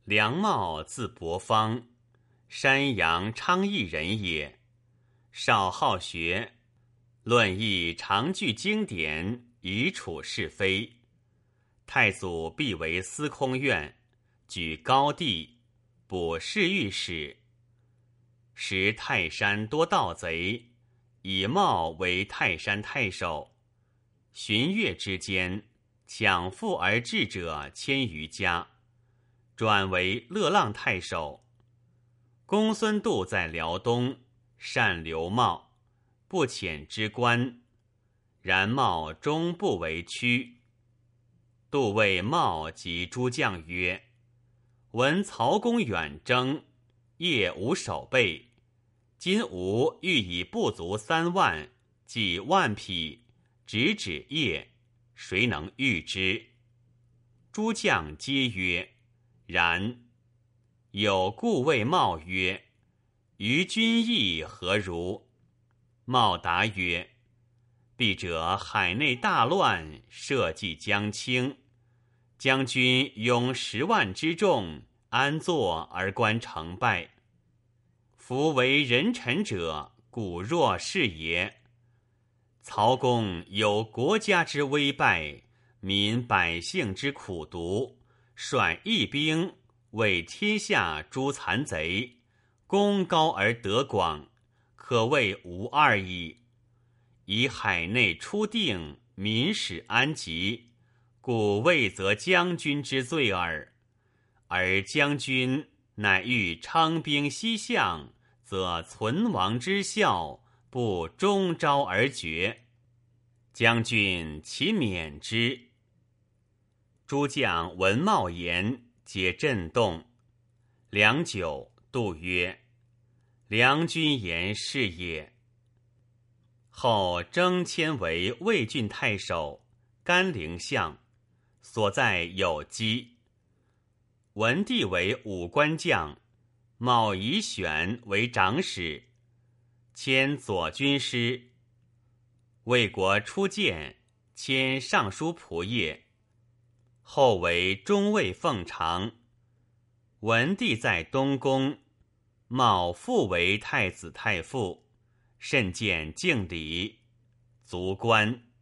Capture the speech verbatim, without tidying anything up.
梁茂字伯方，山阳昌邑人也。少好学，论议常具经典，以处是非。太祖必为司空院，举高帝，补侍御史。时泰山多盗贼，以茂为泰山太守。旬月之间，抢富而至者千余家，转为乐浪太守。公孙度在辽东，善刘茂，不遣之官，然茂终不为屈。度谓茂及诸将曰：闻曹公远征，夜无守备，今吾欲以不足三万，即万匹，直指夜，谁能御之？诸将皆曰：然。有故谓茂曰：于君意何如？茂答曰：必者海内大乱，社稷将倾，将军拥十万之众，安坐而观成败？夫为人臣者，故若是也。曹公有国家之危败，民百姓之苦毒，率义兵为天下诛残贼，功高而德广，可谓无二矣。以海内初定，民始安吉，故未责将军之罪耳。而将军乃欲昌兵西向，则存亡之效，不终朝而决。将军其免之？诸将闻茂言，皆震动。良久，度曰：良君言是也。后征迁为魏郡太守，甘陵相，所在有基。文帝为武官将，茂以选为长史，迁左军师。魏国初建，迁尚书仆射，后为中尉奉常。文帝在东宫，茂复为太子太傅，甚见敬礼，卒官。